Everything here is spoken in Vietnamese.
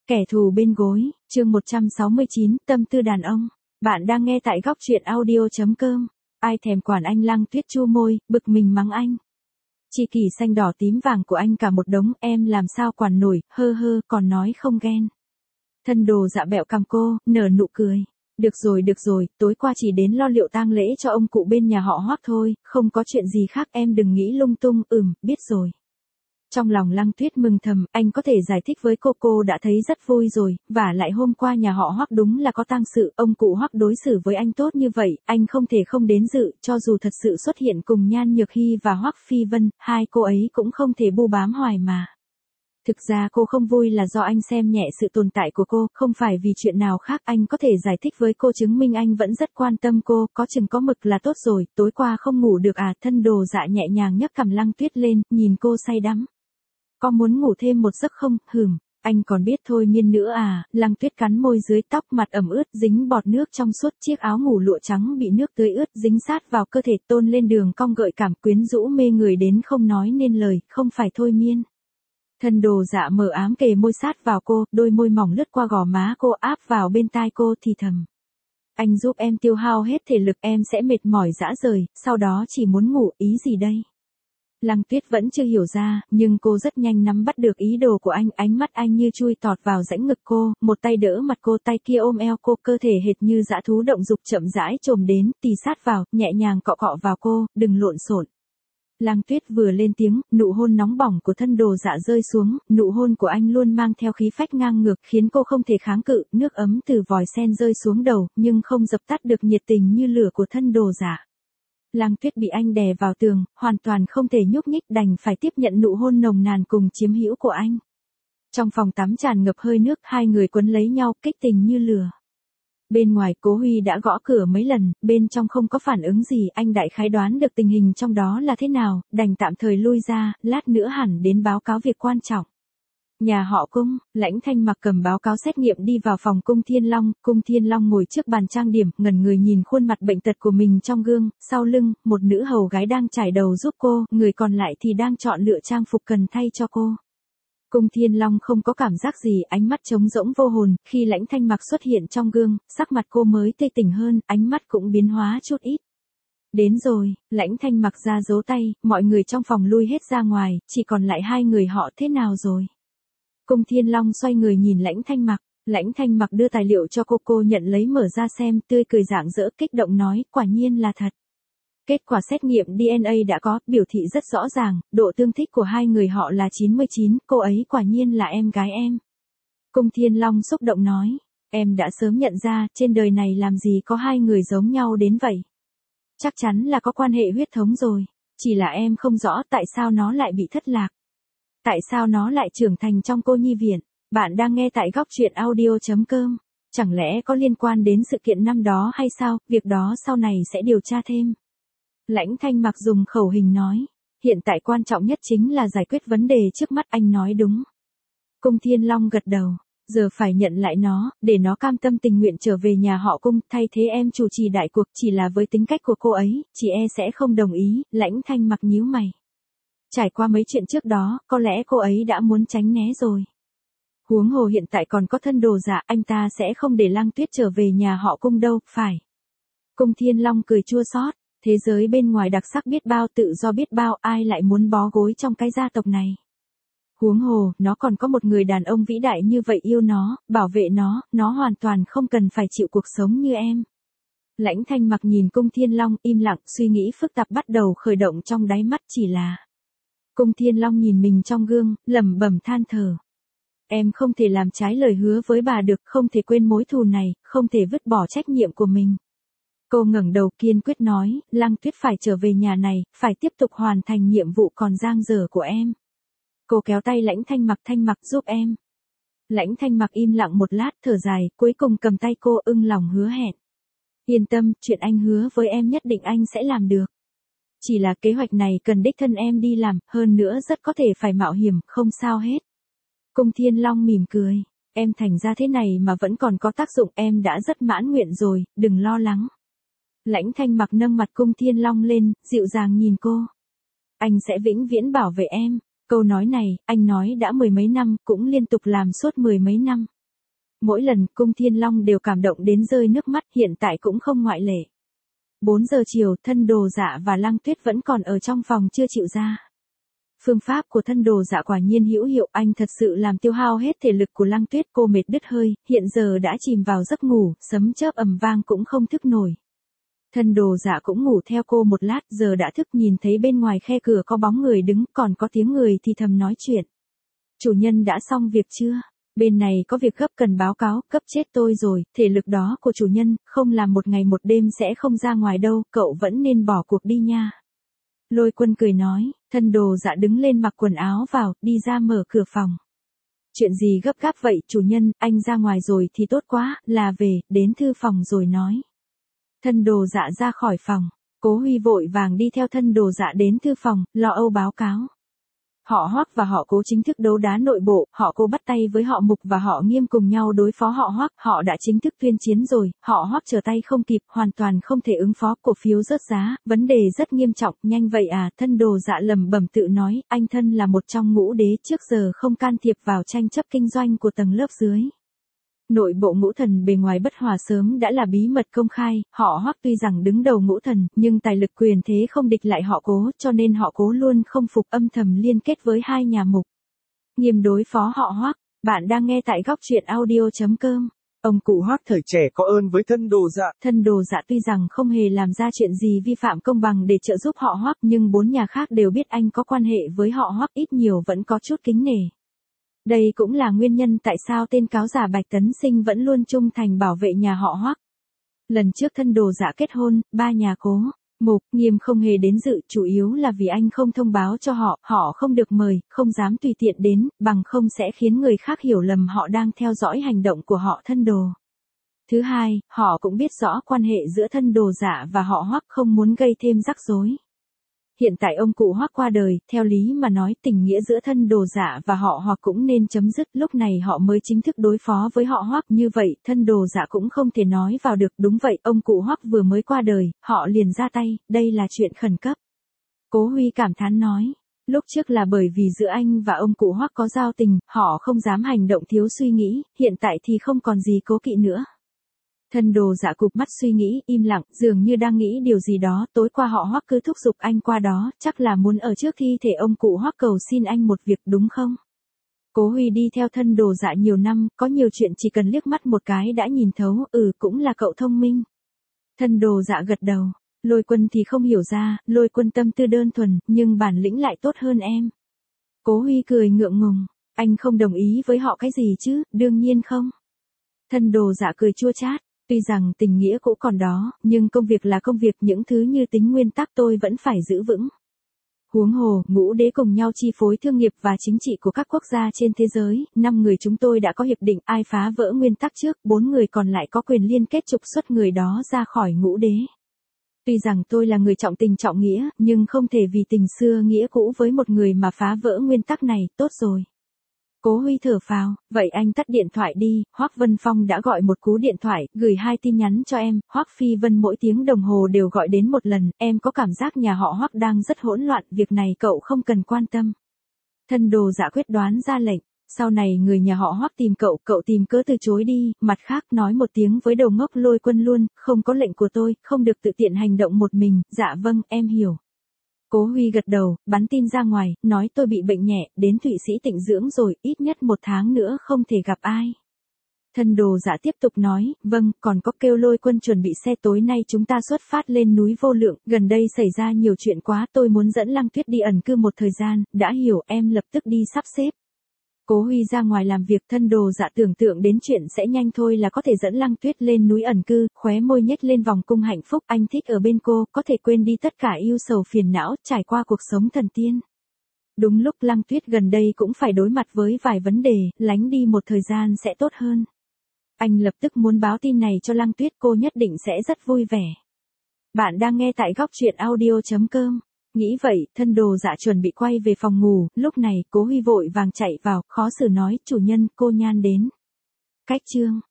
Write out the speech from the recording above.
Kẻ thù bên gối, chương 169, tâm tư đàn ông. Bạn đang nghe tại góc truyện audio.com. Ai thèm quản anh Lăng Tuyết chu môi, bực mình mắng anh. Chi kỷ xanh đỏ tím vàng của anh cả một đống, em làm sao quản nổi, hơ hơ, còn nói không ghen. Thân đồ dạ bẹo cằm cô, nở nụ cười. Được rồi, tối qua chỉ đến lo liệu tang lễ cho ông cụ bên nhà họ Hoắc thôi, không có chuyện gì khác, em đừng nghĩ lung tung, biết rồi. Trong lòng Lăng Tuyết mừng thầm, anh có thể giải thích với cô đã thấy rất vui rồi, và lại hôm qua nhà họ Hoắc đúng là có tang sự, ông cụ Hoắc đối xử với anh tốt như vậy, anh không thể không đến dự, cho dù thật sự xuất hiện cùng Nhan Nhược Hy và Hoắc Phi Vân, hai cô ấy cũng không thể bu bám hoài mà. Thực ra cô không vui là do anh xem nhẹ sự tồn tại của cô, không phải vì chuyện nào khác, anh có thể giải thích với cô chứng minh anh vẫn rất quan tâm cô, có chừng có mực là tốt rồi, tối qua không ngủ được à, thân đồ dạ nhẹ nhàng nhấc cằm Lăng Tuyết lên, nhìn cô say đắm. Có muốn ngủ thêm một giấc không, anh còn biết thôi miên nữa à, Lăng Tuyết cắn môi dưới tóc mặt ẩm ướt dính bọt nước trong suốt chiếc áo ngủ lụa trắng bị nước tưới ướt dính sát vào cơ thể tôn lên đường cong gợi cảm quyến rũ mê người đến không nói nên lời, không phải thôi miên. Thân đồ dạ mờ ám kề môi sát vào cô, đôi môi mỏng lướt qua gò má cô áp vào bên tai cô thì thầm. Anh giúp em tiêu hao hết thể lực em sẽ mệt mỏi rã rời, sau đó chỉ muốn ngủ, ý gì đây? Lăng Tuyết vẫn chưa hiểu ra, nhưng cô rất nhanh nắm bắt được ý đồ của anh, ánh mắt anh như chui tọt vào rãnh ngực cô, một tay đỡ mặt cô, tay kia ôm eo cô, cơ thể hệt như dã thú động dục chậm rãi chồm đến, tì sát vào, nhẹ nhàng cọ cọ vào cô, đừng lộn xộn. Lăng Tuyết vừa lên tiếng, nụ hôn nóng bỏng của thân đồ dạ rơi xuống, nụ hôn của anh luôn mang theo khí phách ngang ngược, khiến cô không thể kháng cự, nước ấm từ vòi sen rơi xuống đầu, nhưng không dập tắt được nhiệt tình như lửa của thân đồ dạ. Lăng Tuyết bị anh đè vào tường, hoàn toàn không thể nhúc nhích, đành phải tiếp nhận nụ hôn nồng nàn cùng chiếm hữu của anh. Trong phòng tắm tràn ngập hơi nước, hai người quấn lấy nhau, kích tình như lửa. Bên ngoài Cố Huy đã gõ cửa mấy lần, bên trong không có phản ứng gì, anh đại khái đoán được tình hình trong đó là thế nào, đành tạm thời lui ra, lát nữa hẳn đến báo cáo việc quan trọng. Nhà họ Cung, Lãnh Thanh Mặc cầm báo cáo xét nghiệm đi vào phòng Cung Thiên Long ngồi trước bàn trang điểm, ngẩn người nhìn khuôn mặt bệnh tật của mình trong gương, sau lưng, một nữ hầu gái đang chải đầu giúp cô, người còn lại thì đang chọn lựa trang phục cần thay cho cô. Cung Thiên Long không có cảm giác gì, ánh mắt trống rỗng vô hồn, khi Lãnh Thanh Mặc xuất hiện trong gương, sắc mặt cô mới tươi tỉnh hơn, ánh mắt cũng biến hóa chút ít. Đến rồi, Lãnh Thanh Mặc ra dấu tay, mọi người trong phòng lui hết ra ngoài, chỉ còn lại hai người họ, thế nào rồi? Cung Thiên Long xoay người nhìn Lãnh Thanh Mặc đưa tài liệu cho cô nhận lấy mở ra xem, tươi cười rạng rỡ kích động nói, quả nhiên là thật. Kết quả xét nghiệm DNA đã có, biểu thị rất rõ ràng, độ tương thích của hai người họ là 99, cô ấy quả nhiên là em gái em. Cung Thiên Long xúc động nói, em đã sớm nhận ra, trên đời này làm gì có hai người giống nhau đến vậy. Chắc chắn là có quan hệ huyết thống rồi, chỉ là em không rõ tại sao nó lại bị thất lạc. Tại sao nó lại trưởng thành trong cô nhi viện? Bạn đang nghe tại góc truyện audio.com. Chẳng lẽ có liên quan đến sự kiện năm đó hay sao? Việc đó sau này sẽ điều tra thêm. Lãnh Thanh Mặc dùng khẩu hình nói. Hiện tại quan trọng nhất chính là giải quyết vấn đề trước mắt, anh nói đúng. Cung Thiên Long gật đầu. Giờ phải nhận lại nó, để nó cam tâm tình nguyện trở về nhà họ Cung, thay thế em chủ trì đại cuộc, chỉ là với tính cách của cô ấy, chị e sẽ không đồng ý. Lãnh Thanh Mặc nhíu mày. Trải qua mấy chuyện trước đó, có lẽ cô ấy đã muốn tránh né rồi. Huống hồ hiện tại còn có thân đồ dạ, anh ta sẽ không để Lăng Tuyết trở về nhà họ Cung đâu, phải. Cung Thiên Long cười chua xót, thế giới bên ngoài đặc sắc biết bao, tự do biết bao, ai lại muốn bó gối trong cái gia tộc này. Huống hồ, nó còn có một người đàn ông vĩ đại như vậy yêu nó, bảo vệ nó hoàn toàn không cần phải chịu cuộc sống như em. Lãnh Thanh Mặc nhìn Cung Thiên Long im lặng, suy nghĩ phức tạp bắt đầu khởi động trong đáy mắt, chỉ là... Cung Thiên Long nhìn mình trong gương, lẩm bẩm than thở. Em không thể làm trái lời hứa với bà được, không thể quên mối thù này, không thể vứt bỏ trách nhiệm của mình. Cô ngẩng đầu kiên quyết nói, Lăng Tuyết phải trở về nhà này, phải tiếp tục hoàn thành nhiệm vụ còn dang dở của em. Cô kéo tay Lãnh Thanh Mặc giúp em. Lãnh Thanh Mặc im lặng một lát thở dài, cuối cùng cầm tay cô ưng lòng hứa hẹn. Yên tâm, chuyện anh hứa với em nhất định anh sẽ làm được. Chỉ là kế hoạch này cần đích thân em đi làm, hơn nữa rất có thể phải mạo hiểm, không sao hết. Cung Thiên Long mỉm cười, em thành ra thế này mà vẫn còn có tác dụng, em đã rất mãn nguyện rồi, đừng lo lắng. Lãnh Thanh Mặc nâng mặt Cung Thiên Long lên, dịu dàng nhìn cô. Anh sẽ vĩnh viễn bảo vệ em. Câu nói này, anh nói đã mười mấy năm, cũng liên tục làm suốt mười mấy năm. Mỗi lần Cung Thiên Long đều cảm động đến rơi nước mắt, hiện tại cũng không ngoại lệ. 4 giờ chiều, Thân Đồ Dạ và Lăng Tuyết vẫn còn ở trong phòng chưa chịu ra. Phương pháp của Thân Đồ Dạ quả nhiên hữu hiệu, anh thật sự làm tiêu hao hết thể lực của Lăng Tuyết, cô mệt đứt hơi, hiện giờ đã chìm vào giấc ngủ, sấm chớp ầm vang cũng không thức nổi. Thân Đồ Dạ cũng ngủ theo cô một lát, giờ đã thức, nhìn thấy bên ngoài khe cửa có bóng người đứng, còn có tiếng người thì thầm nói chuyện. Chủ nhân đã xong việc chưa? Bên này có việc gấp cần báo cáo, cấp chết tôi rồi, thể lực đó của chủ nhân, không làm một ngày một đêm sẽ không ra ngoài đâu, cậu vẫn nên bỏ cuộc đi nha. Lôi Quân cười nói, Thân Đồ Dạ đứng lên mặc quần áo vào, đi ra mở cửa phòng. Chuyện gì gấp gáp vậy, chủ nhân, anh ra ngoài rồi thì tốt quá, là về, đến thư phòng rồi nói. Thân Đồ Dạ ra khỏi phòng, Cố Huy vội vàng đi theo Thân Đồ Dạ đến thư phòng, lo âu báo cáo. Họ Hoắc và họ Cố chính thức đấu đá nội bộ, họ Cố bắt tay với họ Mục và họ Nghiêm cùng nhau đối phó họ Hoắc, họ đã chính thức tuyên chiến rồi, họ Hoắc trở tay không kịp, hoàn toàn không thể ứng phó, cổ phiếu rớt giá, vấn đề rất nghiêm trọng, nhanh vậy à, Thân Đồ Dạ lẩm bẩm tự nói, anh Thân là một trong ngũ đế, trước giờ không can thiệp vào tranh chấp kinh doanh của tầng lớp dưới. Nội bộ ngũ thần bề ngoài bất hòa sớm đã là bí mật công khai, họ Hoắc tuy rằng đứng đầu ngũ thần, nhưng tài lực quyền thế không địch lại họ Cố, cho nên họ Cố luôn không phục, âm thầm liên kết với hai nhà Mục. Nghiêm đối phó họ Hoắc. Bạn đang nghe tại góc truyện audio.com. Ông cụ Hoắc thời trẻ có ơn với Thân Đồ Dạ. Thân Đồ Dạ tuy rằng không hề làm ra chuyện gì vi phạm công bằng để trợ giúp họ Hoắc, nhưng 4 nhà khác đều biết anh có quan hệ với họ Hoắc, ít nhiều vẫn có chút kính nể. Đây cũng là nguyên nhân tại sao tên cáo giả Bạch Tấn Sinh vẫn luôn trung thành bảo vệ nhà họ Hoắc. Lần trước Thân Đồ Dạ kết hôn, 3 nhà Cố, Mục, Nghiêm không hề đến dự, chủ yếu là vì anh không thông báo cho họ, họ không được mời, không dám tùy tiện đến, bằng không sẽ khiến người khác hiểu lầm họ đang theo dõi hành động của họ Thân Đồ. Thứ hai, họ cũng biết rõ quan hệ giữa Thân Đồ Dạ và họ Hoắc, không muốn gây thêm rắc rối. Hiện tại ông cụ Hoắc qua đời, theo lý mà nói tình nghĩa giữa Thân Đồ Dạ và họ Hoắc cũng nên chấm dứt, lúc này họ mới chính thức đối phó với họ Hoắc, như vậy Thân Đồ Dạ cũng không thể nói vào được, đúng vậy, ông cụ Hoắc vừa mới qua đời, họ liền ra tay, đây là chuyện khẩn cấp. Cố Huy cảm thán nói, lúc trước là bởi vì giữa anh và ông cụ Hoắc có giao tình, họ không dám hành động thiếu suy nghĩ, hiện tại thì không còn gì cố kỵ nữa. Thân Đồ Dạ cụp mắt suy nghĩ, im lặng, dường như đang nghĩ điều gì đó, tối qua họ Hoắc cứ thúc giục anh qua đó, chắc là muốn ở trước thi thể ông cụ Hoắc cầu xin anh một việc đúng không? Cố Huy đi theo Thân Đồ Dạ nhiều năm, có nhiều chuyện chỉ cần liếc mắt một cái đã nhìn thấu, cũng là cậu thông minh. Thân Đồ Dạ gật đầu, Lôi Quân thì không hiểu ra, Lôi Quân tâm tư đơn thuần, nhưng bản lĩnh lại tốt hơn em. Cố Huy cười ngượng ngùng, anh không đồng ý với họ cái gì chứ, đương nhiên không. Thân Đồ Dạ cười chua chát. Tuy rằng tình nghĩa cũng còn đó, nhưng công việc là công việc, những thứ như tính nguyên tắc tôi vẫn phải giữ vững. Huống hồ, ngũ đế cùng nhau chi phối thương nghiệp và chính trị của các quốc gia trên thế giới, 5 người chúng tôi đã có hiệp định, ai phá vỡ nguyên tắc trước, 4 người còn lại có quyền liên kết trục xuất người đó ra khỏi ngũ đế. Tuy rằng tôi là người trọng tình trọng nghĩa, nhưng không thể vì tình xưa nghĩa cũ với một người mà phá vỡ nguyên tắc này, tốt rồi. Cố Huy thở phào, vậy anh tắt điện thoại đi, Hoắc Vân Phong đã gọi một cú điện thoại, gửi 2 tin nhắn cho em, Hoắc Phi Vân mỗi tiếng đồng hồ đều gọi đến một lần, em có cảm giác nhà họ Hoắc đang rất hỗn loạn, việc này cậu không cần quan tâm. Thân Đồ Dạ quyết đoán ra lệnh, sau này người nhà họ Hoắc tìm cậu tìm cớ từ chối đi, mặt khác nói một tiếng với đầu ngốc Lôi Quân luôn, không có lệnh của tôi, không được tự tiện hành động một mình, dạ vâng, em hiểu. Cố Huy gật đầu, bắn tin ra ngoài, nói tôi bị bệnh nhẹ, đến Thụy Sĩ tịnh dưỡng rồi, ít nhất 1 tháng nữa không thể gặp ai. Thân Đồ Dạ tiếp tục nói, vâng, còn có kêu Lôi Quân chuẩn bị xe, tối nay chúng ta xuất phát lên núi Vô Lượng, gần đây xảy ra nhiều chuyện quá, tôi muốn dẫn Lăng Tuyết đi ẩn cư một thời gian, đã hiểu, em lập tức đi sắp xếp. Cố Huy ra ngoài làm việc, Thân Đồ Dạ tưởng tượng đến chuyện sẽ nhanh thôi là có thể dẫn Lăng Tuyết lên núi ẩn cư, khóe môi nhếch lên vòng cung hạnh phúc, anh thích ở bên cô, có thể quên đi tất cả ưu sầu phiền não, trải qua cuộc sống thần tiên. Đúng lúc Lăng Tuyết gần đây cũng phải đối mặt với vài vấn đề, lánh đi một thời gian sẽ tốt hơn. Anh lập tức muốn báo tin này cho Lăng Tuyết, cô nhất định sẽ rất vui vẻ. Bạn đang nghe tại góc truyện audio.com. Nghĩ vậy, Thân Đồ Dạ chuẩn bị quay về phòng ngủ, lúc này, Cố Huy vội vàng chạy vào, khó xử nói, chủ nhân, cô Nhan đến. Cách chương.